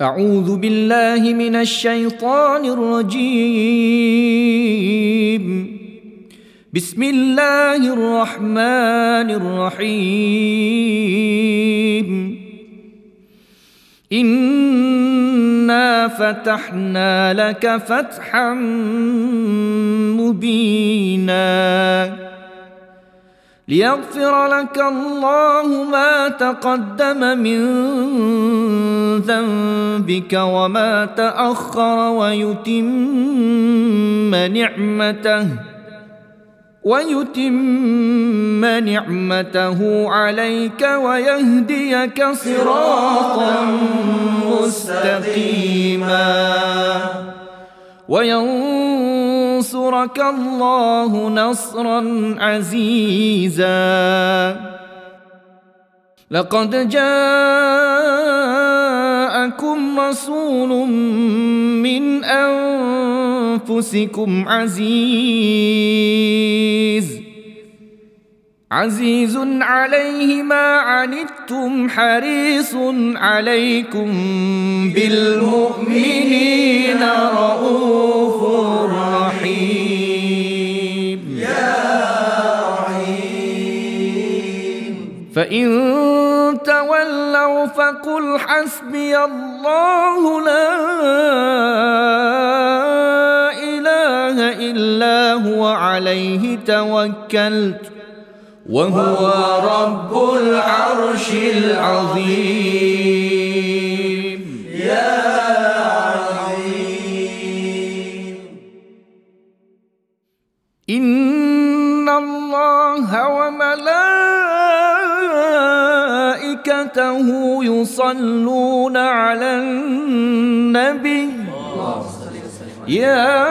أعوذ بالله من الشيطان الرجيم. بسم الله الرحمن الرحيم. إنا فتحنا لك فتحا مبينا ليغفر لك الله ما تقدم من ذنبك وما تأخر ويتم نعمته عليك ويهديك صراطا مستقيما وينصرك الله نصرا عزيزا. لقد جاءكم رسول من أنفسكم عزيز عليه ما عنتم حريص عليكم بالمؤمنين رؤوف رحيم. فإن تولوا فقل حسبي الله لا إله إلا هو عليه توكلت وهو رب العرش العظيم. يا عظيم. إن الله وملائكته يصلون على النبي يا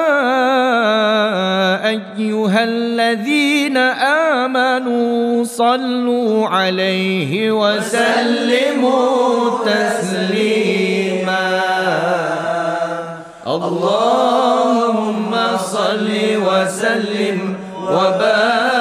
أيها الذين آمنوا صلوا عليه وسلموا تسليما. اللهم صل وسلم وبارك